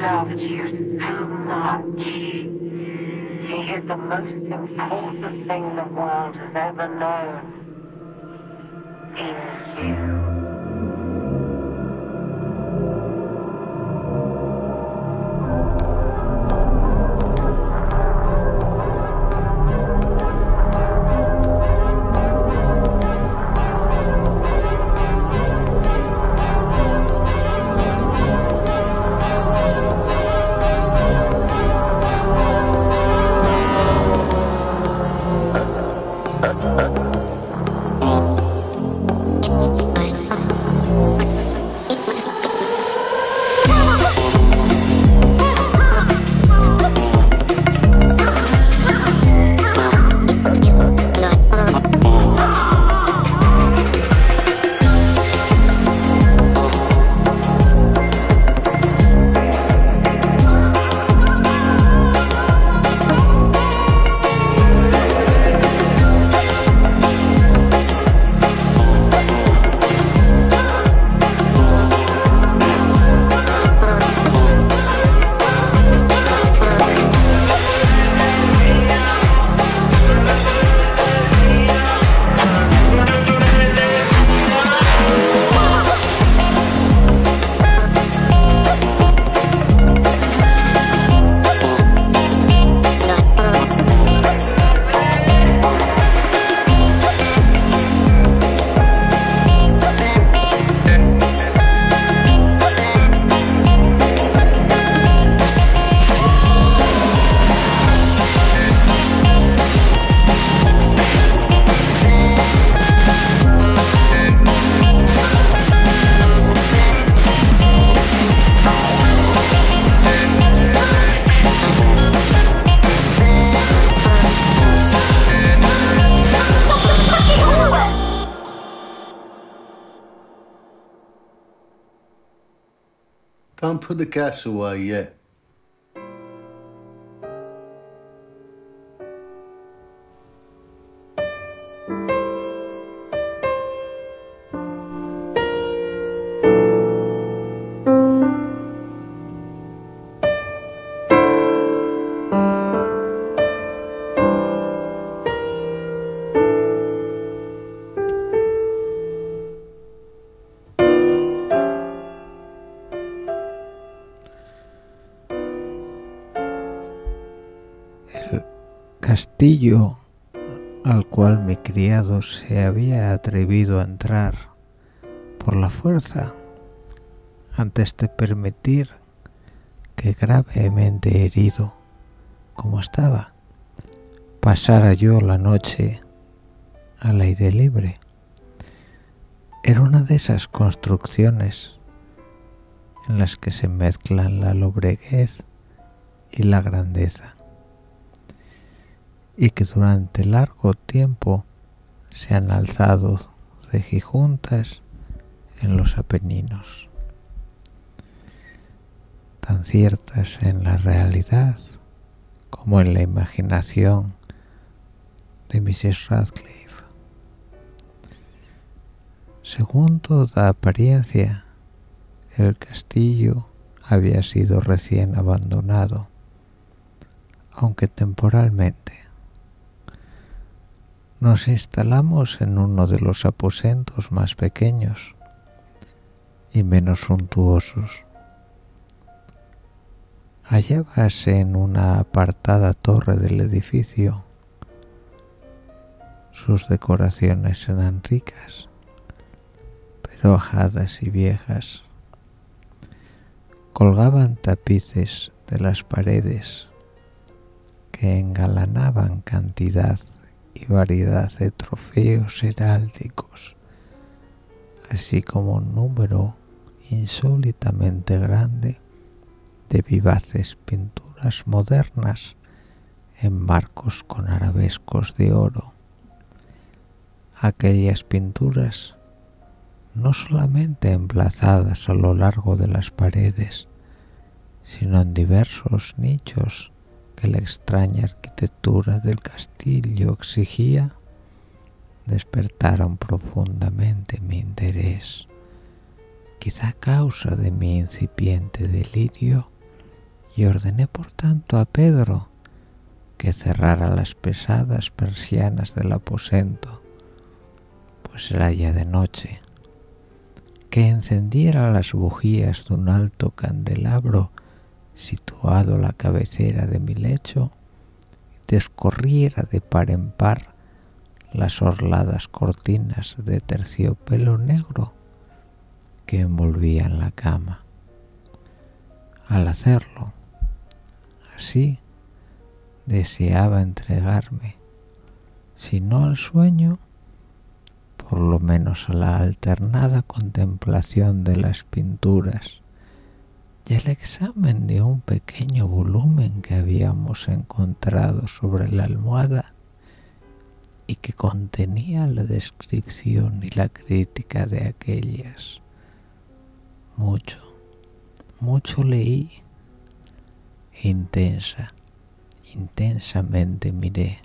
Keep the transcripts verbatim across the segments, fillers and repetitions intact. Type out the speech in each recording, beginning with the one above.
loved you so much. He is the most important thing the world has ever known. Is you. Don't put the gas away yet. Castillo al cual mi criado se había atrevido a entrar por la fuerza antes de permitir que, gravemente herido como estaba, pasara yo la noche al aire libre. Era una de esas construcciones en las que se mezclan la lobreguez y la grandeza, y que durante largo tiempo se han alzado cejijuntas en los Apeninos, tan ciertas en la realidad como en la imaginación de missus Radcliffe. Según toda apariencia, el castillo había sido recién abandonado, aunque temporalmente. Nos instalamos en uno de los aposentos más pequeños y menos suntuosos. Hallábase en una apartada torre del edificio. Sus decoraciones eran ricas, pero ajadas y viejas. Colgaban tapices de las paredes que engalanaban cantidad y variedad de trofeos heráldicos, así como un número insólitamente grande de vivaces pinturas modernas en marcos con arabescos de oro. Aquellas pinturas, no solamente emplazadas a lo largo de las paredes, sino en diversos nichos que la extraña arquitectura del castillo exigía, despertaron profundamente mi interés, quizá a causa de mi incipiente delirio y ordené por tanto a Pedro que cerrara las pesadas persianas del aposento, pues era ya de noche, que encendiera las bujías de un alto candelabro situado a la cabecera de mi lecho y descorriera de par en par las orladas cortinas de terciopelo negro que envolvían la cama. Al hacerlo, así deseaba entregarme, si no al sueño, por lo menos a la alternada contemplación de las pinturas y al examen de un pequeño volumen que habíamos encontrado sobre la almohada y que contenía la descripción y la crítica de aquellas. Mucho, mucho leí, e intensa, intensamente miré.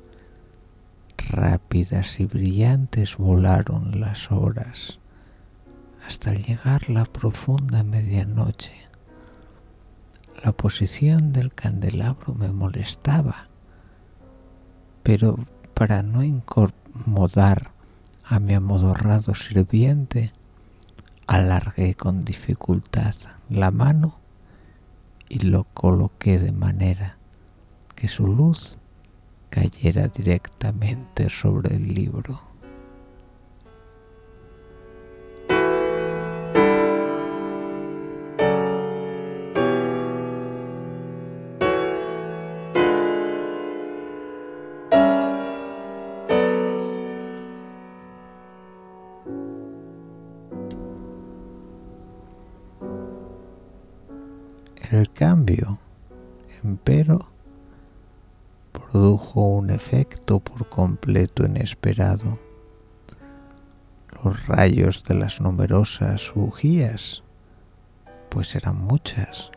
Rápidas y brillantes volaron las horas hasta llegar la profunda medianoche. La posición del candelabro me molestaba, pero para no incomodar a mi amodorrado sirviente, alargué con dificultad la mano y lo coloqué de manera que su luz cayera directamente sobre el libro. El cambio, empero, produjo un efecto por completo inesperado. Los rayos de las numerosas bujías, pues eran muchas,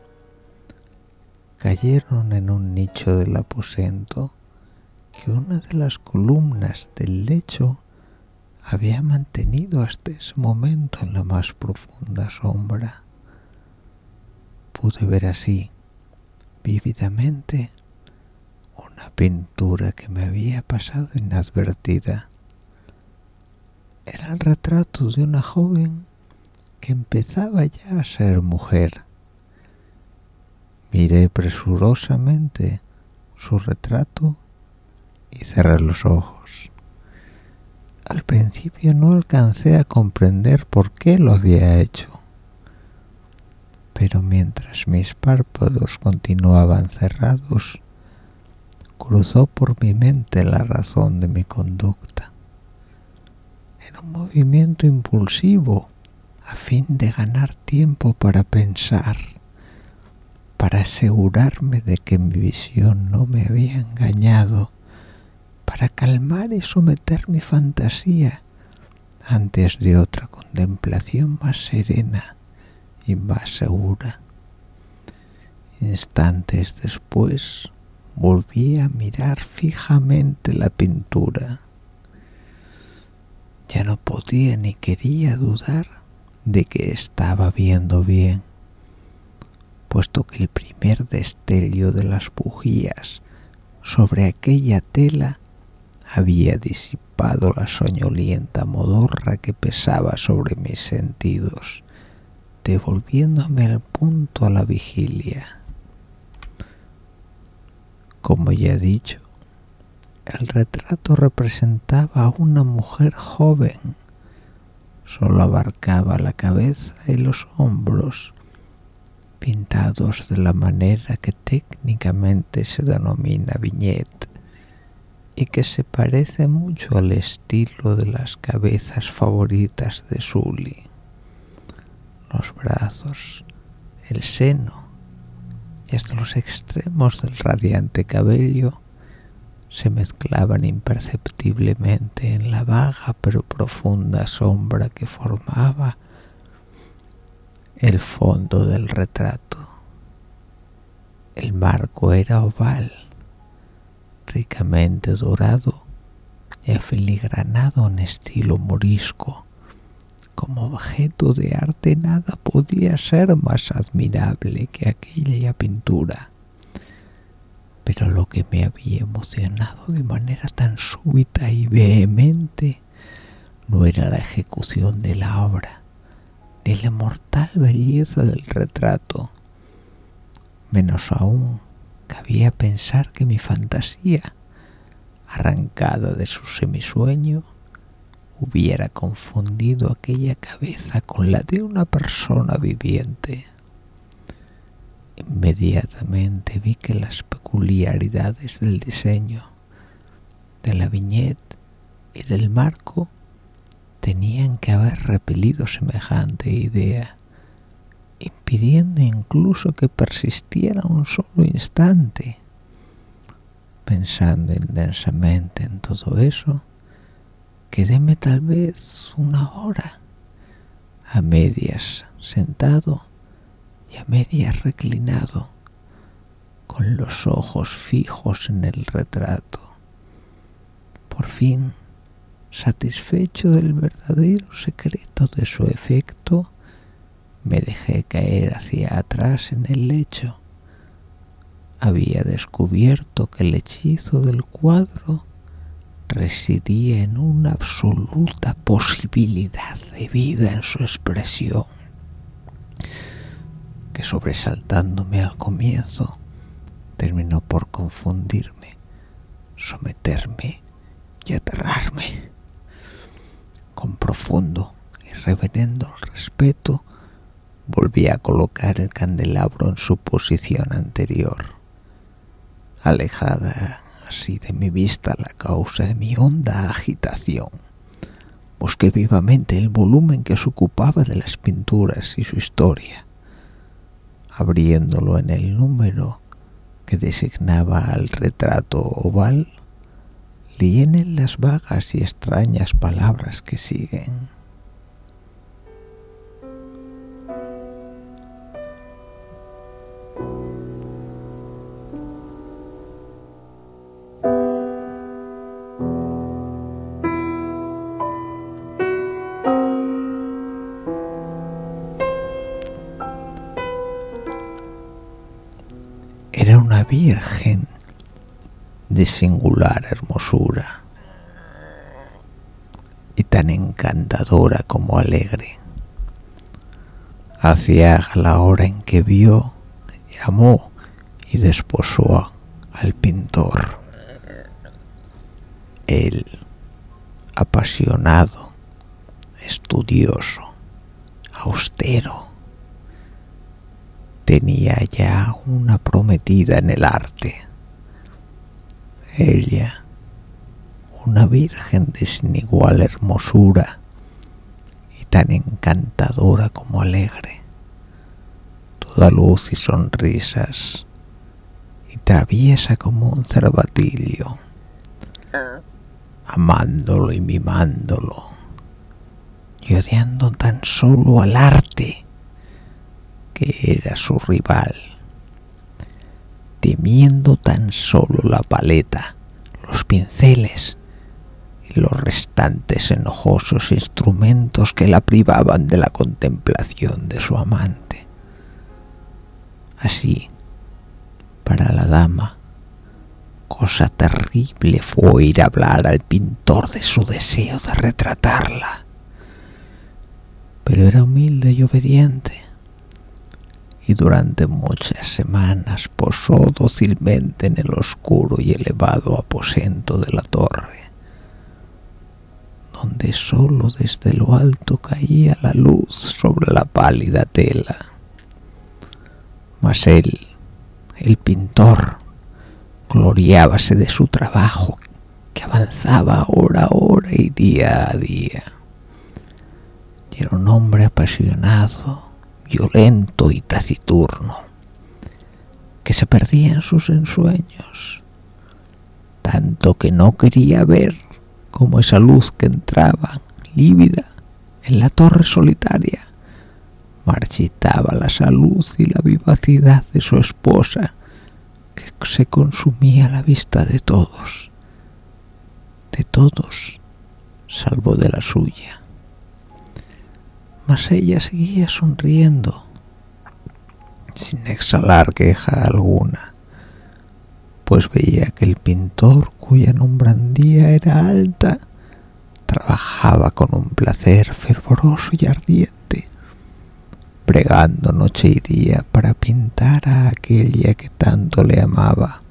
cayeron en un nicho del aposento que una de las columnas del lecho había mantenido hasta ese momento en la más profunda sombra. Pude ver así, vívidamente, una pintura que me había pasado inadvertida. Era el retrato de una joven que empezaba ya a ser mujer. Miré presurosamente su retrato y cerré los ojos. Al principio no alcancé a comprender por qué lo había hecho, pero mientras mis párpados continuaban cerrados, cruzó por mi mente la razón de mi conducta. Era un movimiento impulsivo a fin de ganar tiempo para pensar, para asegurarme de que mi visión no me había engañado, para calmar y someter mi fantasía antes de otra contemplación más serena y más segura. Instantes después volví a mirar fijamente la pintura. Ya no podía ni quería dudar de que estaba viendo bien, puesto que el primer destello de las bujías sobre aquella tela había disipado la soñolienta modorra que pesaba sobre mis sentidos, devolviéndome al punto a la vigilia. Como ya he dicho, el retrato representaba a una mujer joven. Solo abarcaba la cabeza y los hombros, pintados de la manera que técnicamente se denomina viñeta y que se parece mucho al estilo de las cabezas favoritas de Sully. Los brazos, el seno y hasta los extremos del radiante cabello se mezclaban imperceptiblemente en la vaga pero profunda sombra que formaba el fondo del retrato. El marco era oval, ricamente dorado y afiligranado en estilo morisco, como objeto de arte nada podía ser más admirable que aquella pintura. Pero lo que me había emocionado de manera tan súbita y vehemente no era la ejecución de la obra, ni la mortal belleza del retrato. Menos aún cabía pensar que mi fantasía, arrancada de su semisueño, hubiera confundido aquella cabeza con la de una persona viviente. Inmediatamente vi que las peculiaridades del diseño, de la viñeta y del marco tenían que haber repelido semejante idea, impidiendo incluso que persistiera un solo instante. Pensando intensamente en todo eso, quedéme tal vez una hora, a medias sentado y a medias reclinado, con los ojos fijos en el retrato. Por fin, satisfecho del verdadero secreto de su efecto, me dejé caer hacia atrás en el lecho. Había descubierto que el hechizo del cuadro residía en una absoluta posibilidad de vida en su expresión, que sobresaltándome al comienzo, terminó por confundirme, someterme y aterrarme. Con profundo y reverendo respeto, volví a colocar el candelabro en su posición anterior. Alejada así de mi vista la causa de mi honda agitación, busqué vivamente el volumen que se ocupaba de las pinturas y su historia. Abriéndolo en el número que designaba al retrato oval, leí en él las vagas y extrañas palabras que siguen. Era una virgen de singular hermosura y tan encantadora como alegre. Hacia la hora en que vio, amó y desposó al pintor. Él, apasionado, estudioso, austero, tenía ya una prometida en el arte. Ella, una virgen de sin igual hermosura y tan encantadora como alegre, toda luz y sonrisas, y traviesa como un cervatillo, amándolo y mimándolo, y odiando tan solo al arte, que era su rival, temiendo tan solo la paleta, los pinceles y los restantes enojosos instrumentos que la privaban de la contemplación de su amante. Así, para la dama, cosa terrible fue ir a hablar al pintor de su deseo de retratarla. Pero era humilde y obediente, y durante muchas semanas posó dócilmente en el oscuro y elevado aposento de la torre, donde sólo desde lo alto caía la luz sobre la pálida tela. Mas él, el pintor, gloriábase de su trabajo, que avanzaba hora a hora y día a día. Y era un hombre apasionado, violento y taciturno, que se perdía en sus ensueños, tanto que no quería ver cómo esa luz que entraba lívida en la torre solitaria marchitaba la salud y la vivacidad de su esposa, que se consumía a la vista de todos, de todos, salvo de la suya. mas ella seguía sonriendo, sin exhalar queja alguna, pues veía que el pintor, cuya nombrandía era alta, trabajaba con un placer fervoroso y ardiente, bregando noche y día para pintar a aquella que tanto le amaba,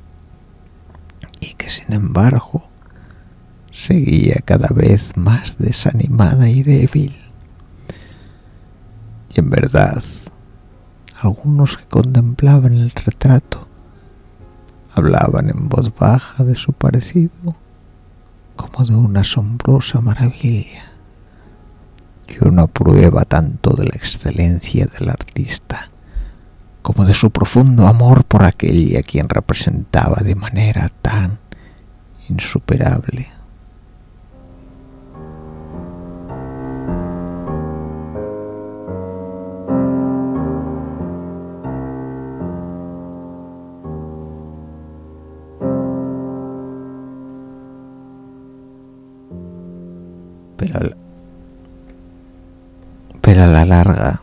y que sin embargo seguía cada vez más desanimada y débil. Y en verdad, algunos que contemplaban el retrato hablaban en voz baja de su parecido como de una asombrosa maravilla y una prueba tanto de la excelencia del artista como de su profundo amor por aquella a quien representaba de manera tan insuperable. Pero a la, pero a la larga,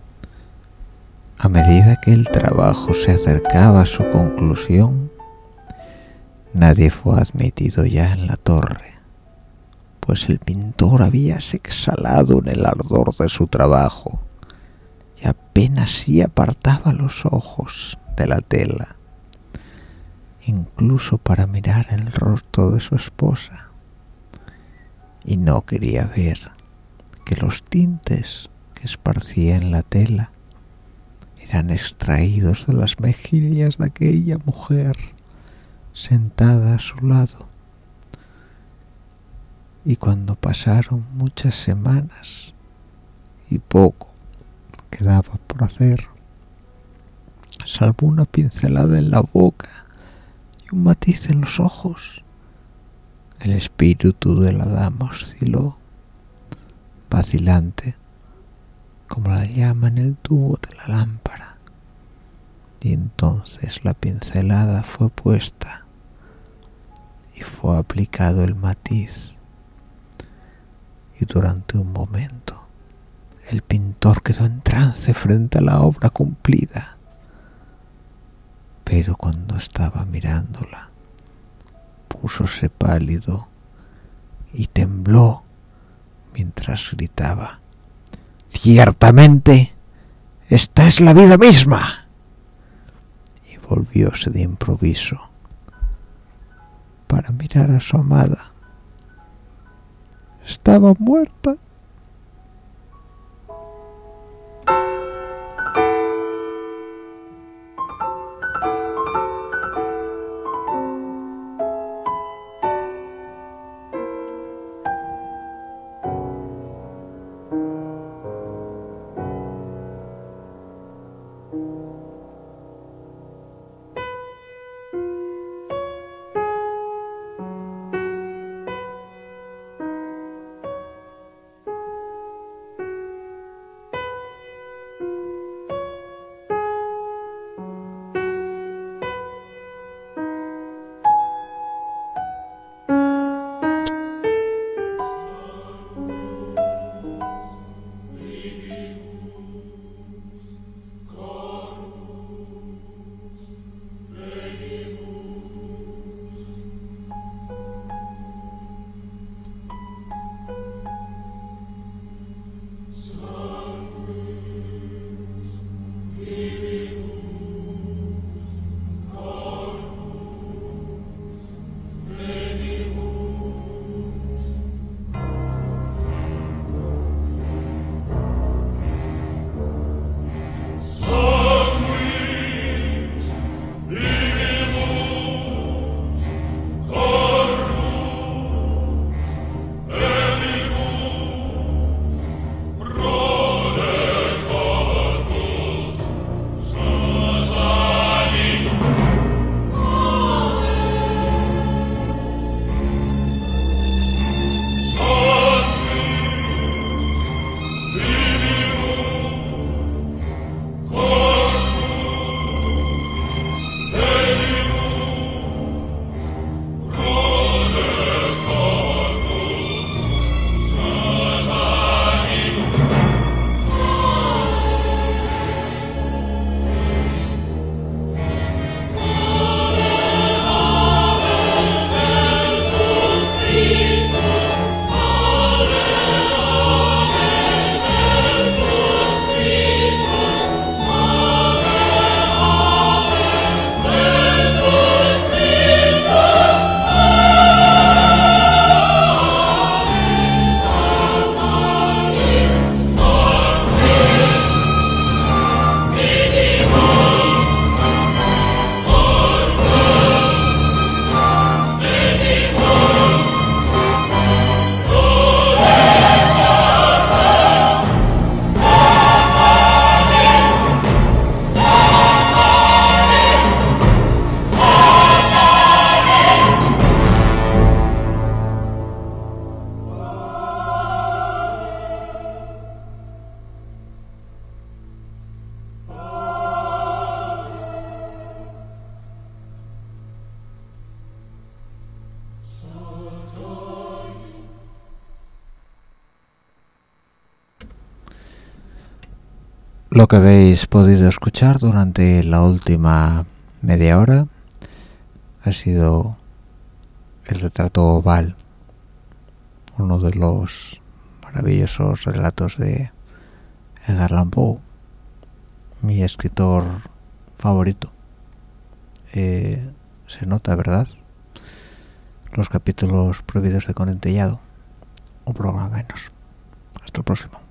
a medida que el trabajo se acercaba a su conclusión, nadie fue admitido ya en la torre, pues el pintor habíase exhalado en el ardor de su trabajo y apenas si apartaba los ojos de la tela, incluso para mirar el rostro de su esposa, y no quería ver que los tintes que esparcía en la tela eran extraídos de las mejillas de aquella mujer sentada a su lado. Y cuando pasaron muchas semanas y poco quedaba por hacer, salvo una pincelada en la boca y un matiz en los ojos, el espíritu de la dama osciló, vacilante como la llama en el tubo de la lámpara, y entonces la pincelada fue puesta y fue aplicado el matiz, y durante un momento el pintor quedó en trance frente a la obra cumplida, pero cuando estaba mirándola púsose pálido y tembló mientras gritaba: «¡Ciertamente, esta es la vida misma!» Y volvióse de improviso para mirar a su amada. Estaba muerta. Lo que habéis podido escuchar durante la última media hora ha sido el retrato oval, uno de los maravillosos relatos de Edgar Allan Poe, mi escritor favorito. Eh, se nota, ¿verdad? Los capítulos prohibidos de Conentellado. Un programa menos. Hasta el próximo.